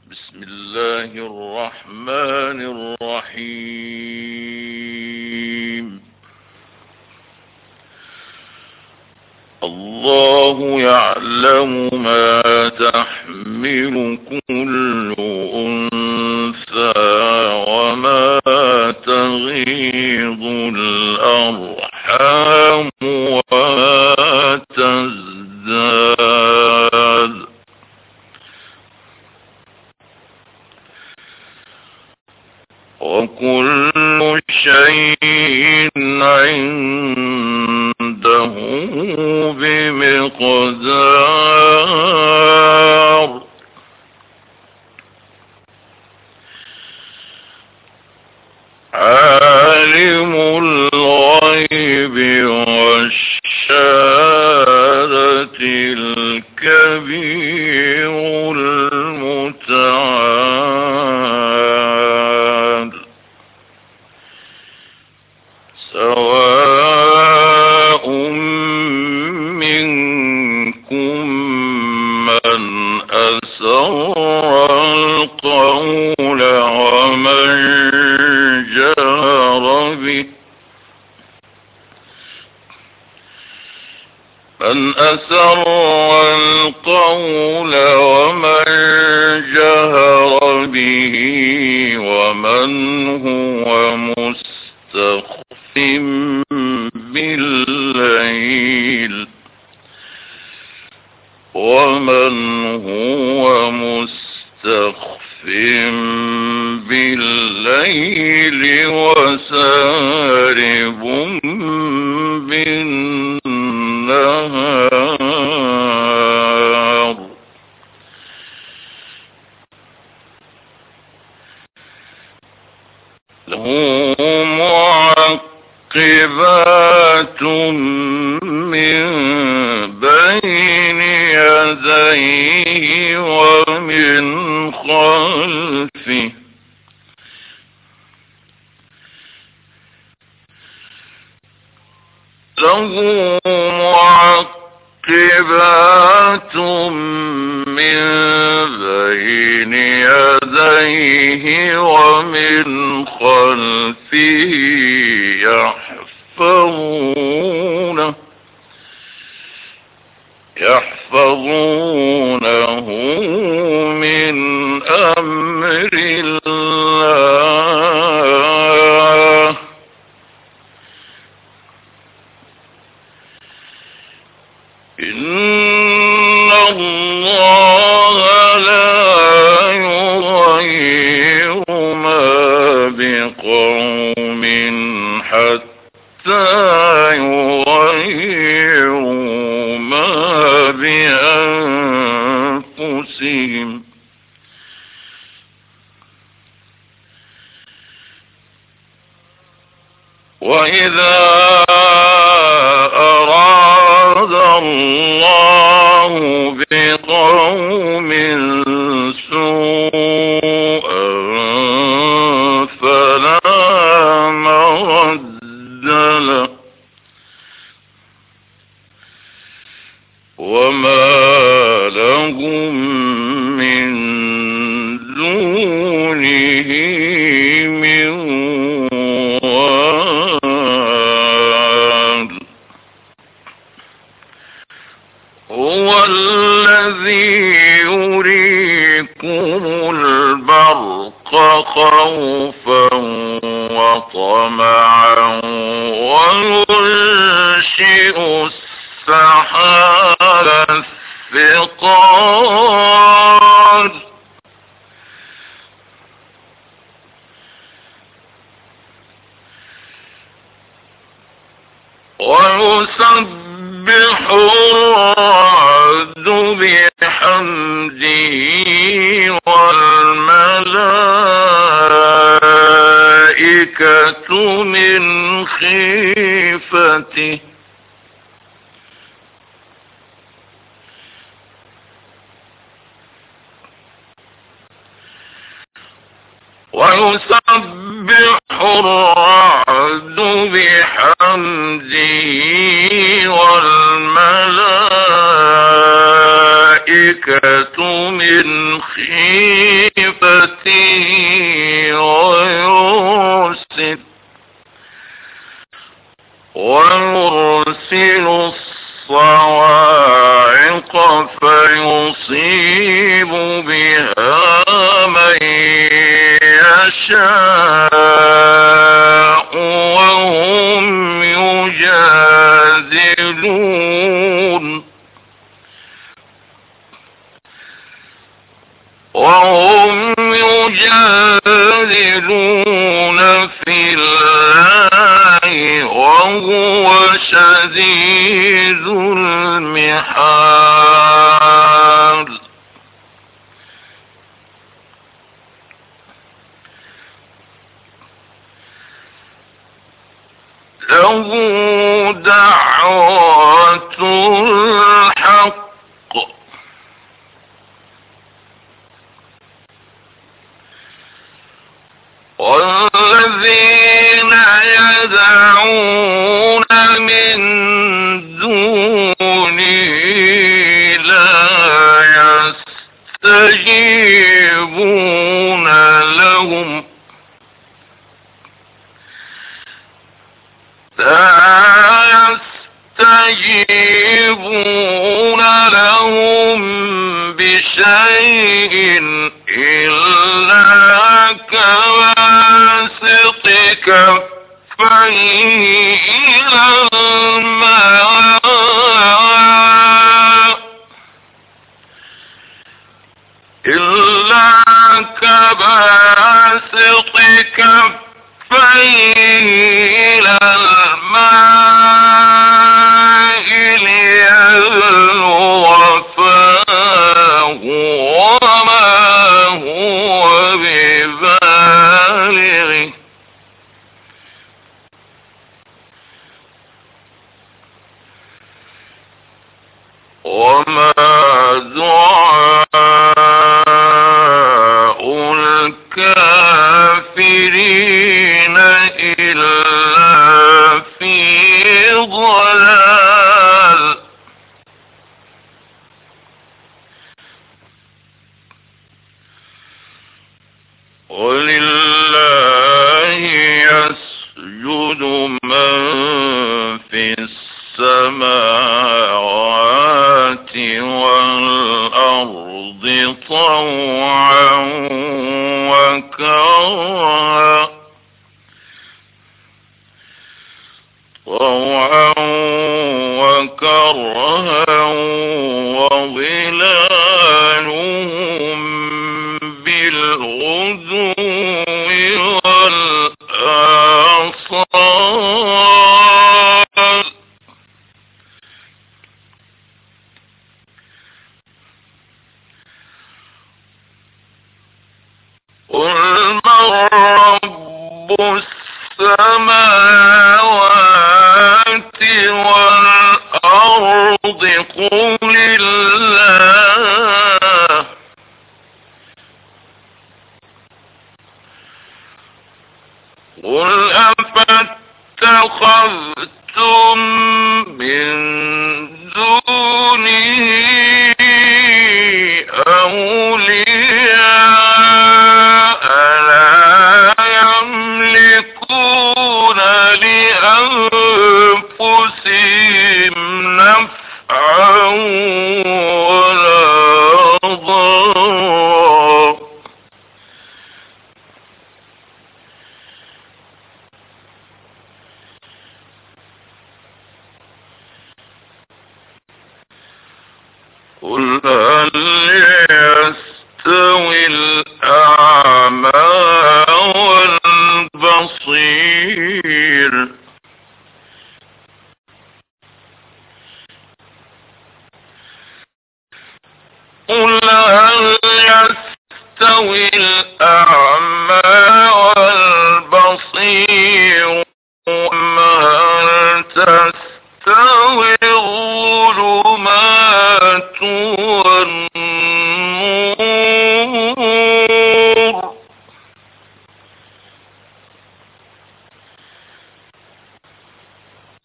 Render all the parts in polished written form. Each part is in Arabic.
بسم الله الرحمن الرحيم. الله يعلم ما تحمل كل أنثى وما تغيض الأرحام وما تزداد، وكل شيء عنده بمقدار. عالم الغيب والشهادة الكبير المتعال. سواء منكم من أسر القول ومن جهر به، من أسر القول ومن جهر به ومن هو مستخف بالليل ومن هو مستخف بالليل وسارب بالنهار. له معقبات من بين يديه ومن خلفه له معقبات من بين يديه ومن خلفه يحفظونه من أمر الله. إن الله لا يغير ما بقوم حتى يغيروا ما بأنفسهم. وإذا أراد الله بقوم سوءا فلا مرد له وما لهم من دونه من وال. هو الذي يريكم البرق خوفا وطمعا وينشئ السحاب الثقال ويسبح الرعد بحمده والملائكة من خيفته ويسبح الرعد بحمده والملائكة الملائكة من خيفته ويرسل الصواعق فيصيب بها من يشاء وهم يجادلون في الله وهو شديد المحال. له دعوة الحق والذين يدعون من دونه لا يستجيبون لهم بشيء إلا كباسط كفيه إلى الماء ليبلغ فاه وما هو ببالغه وما دعاء الكافرين إلا في ضلال. ولله يسجد من في السماوات والأرض طوعا وكرها وظلالهم بالغدو والآصال. قل من رب السماوات والأرض قل الله. قل أفاتخذتم من دونه أولياء لا يملكون لأنفسهم نفعا ولا ضرا. قل هل يستوي الأعمى والبصير قل هل يستوي الأعمى والبصير أم هل تستوي الظلمات والنور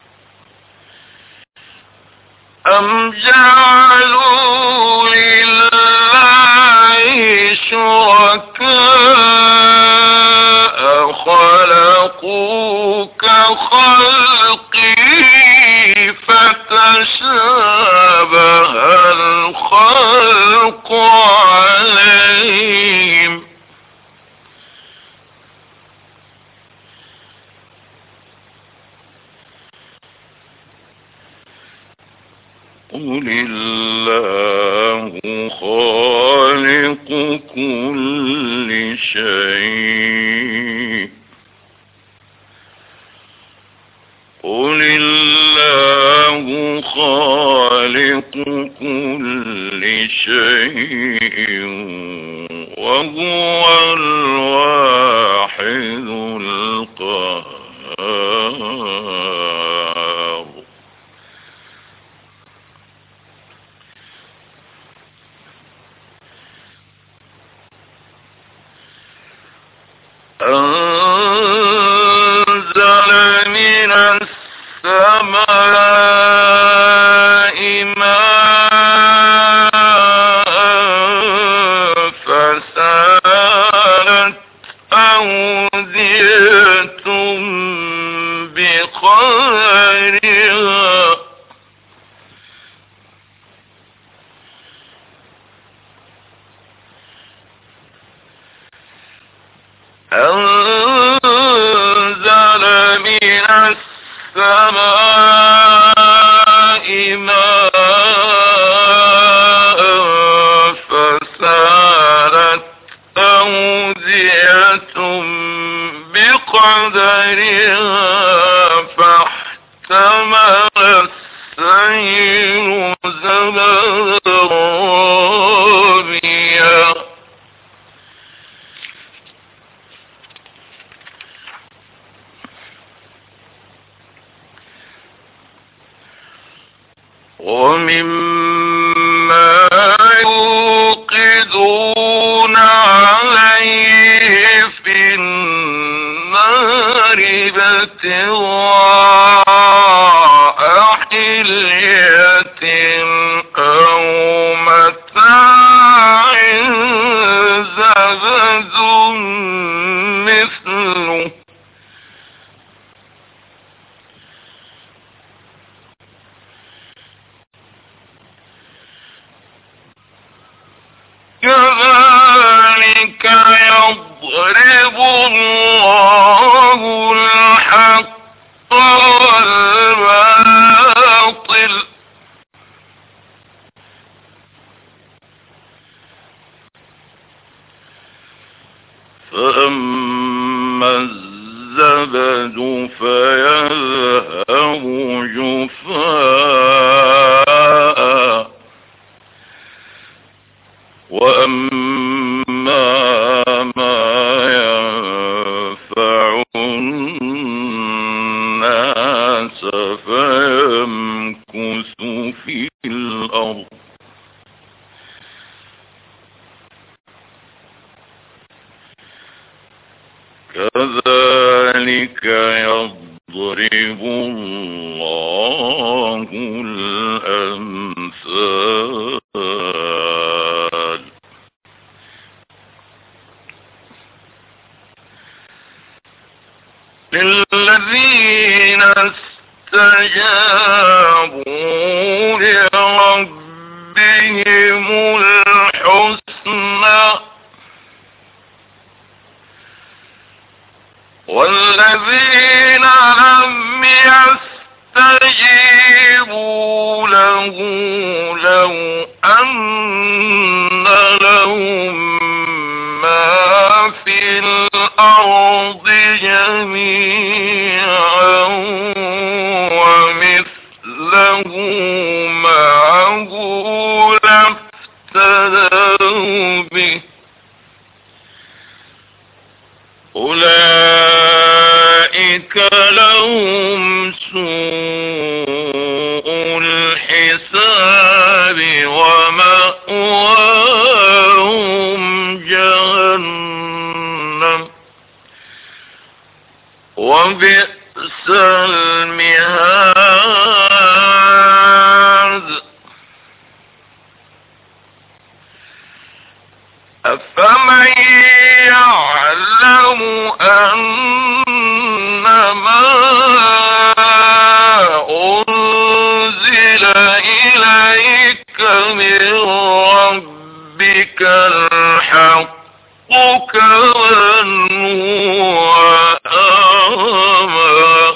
أم جعلوا خلقوا كخلقي فتشابه الخلق عليهم قل الله خالق كل شيء قل الله خالق كل شيء وهو الواحد القهار أنزل من السماء ماء فسالت أودية بقدرها أنزل من السماء ماء فسالت أودية بقدرها فاحتمل السيل زبدا رابيا ومما يوقدون عليه في النار ابتغاء حلية أو متاع زبد مثله كذلك يضرب الله الحق والباطل فأما الزبد فيذهب جفاء وأما ما ينفع الناس فيمكث في الأرض كذلك يضرب الله الأمثال للذين استجابوا لربهم الحسنى والذين لم يستجيبوا له لو أن لهم ما في الأرض جميعا ومثله معه لافتدوا به أولئك لهم سوء الحساب ومأواهم جهنم وبئس المهاد أفمن يعلم أن الحق كمن هو أعمى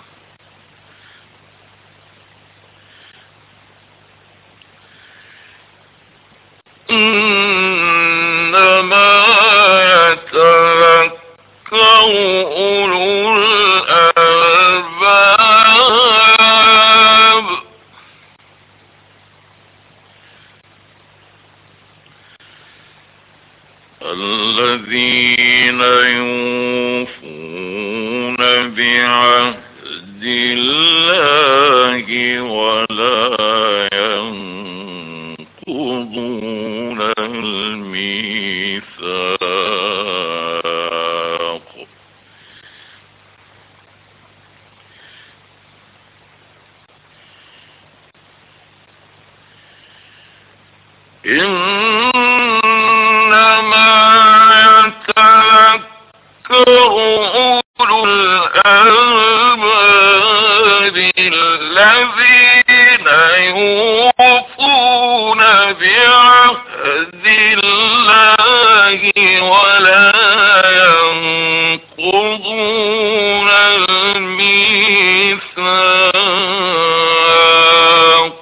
إنما يتذكر أولو الألباب الذين يوفون بعهد الله ولا ينقضون الميثاق أولو الألباب الذين يوفون بعهد الله ولا ينقضون الميثاق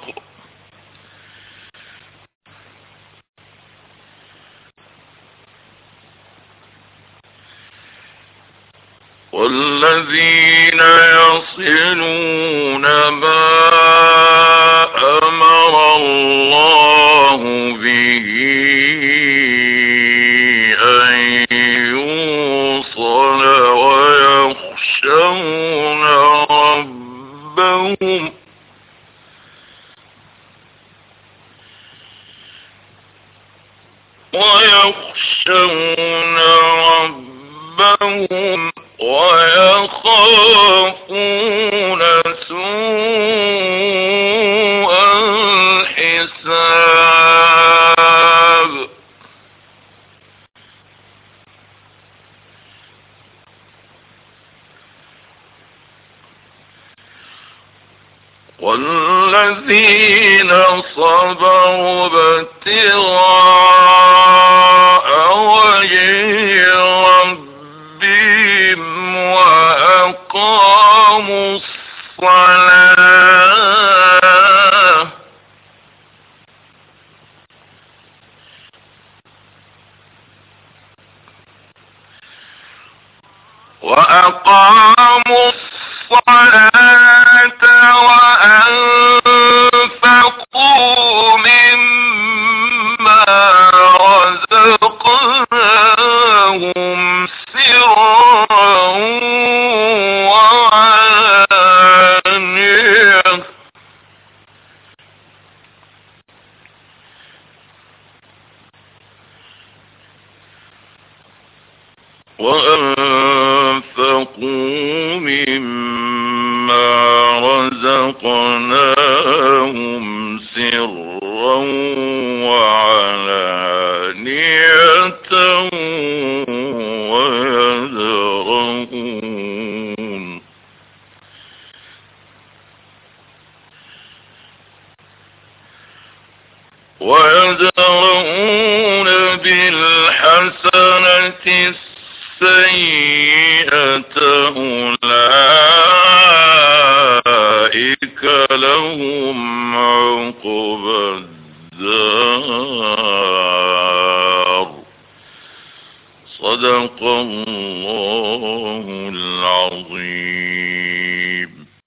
والذين يصلون ما أمر الله به أن يوصل ويخشون ربهم ويخافون سوء الحساب والذين صبروا ابتغاء وجه ربهم وأقاموا الصلاة وأنفقوا مما رزقناهم سرا وعلانية رزقناهم سرا وعلانية ويدرؤون بالحسنة السيئة أولئك لهم عقبى الدار صدق الله العظيم.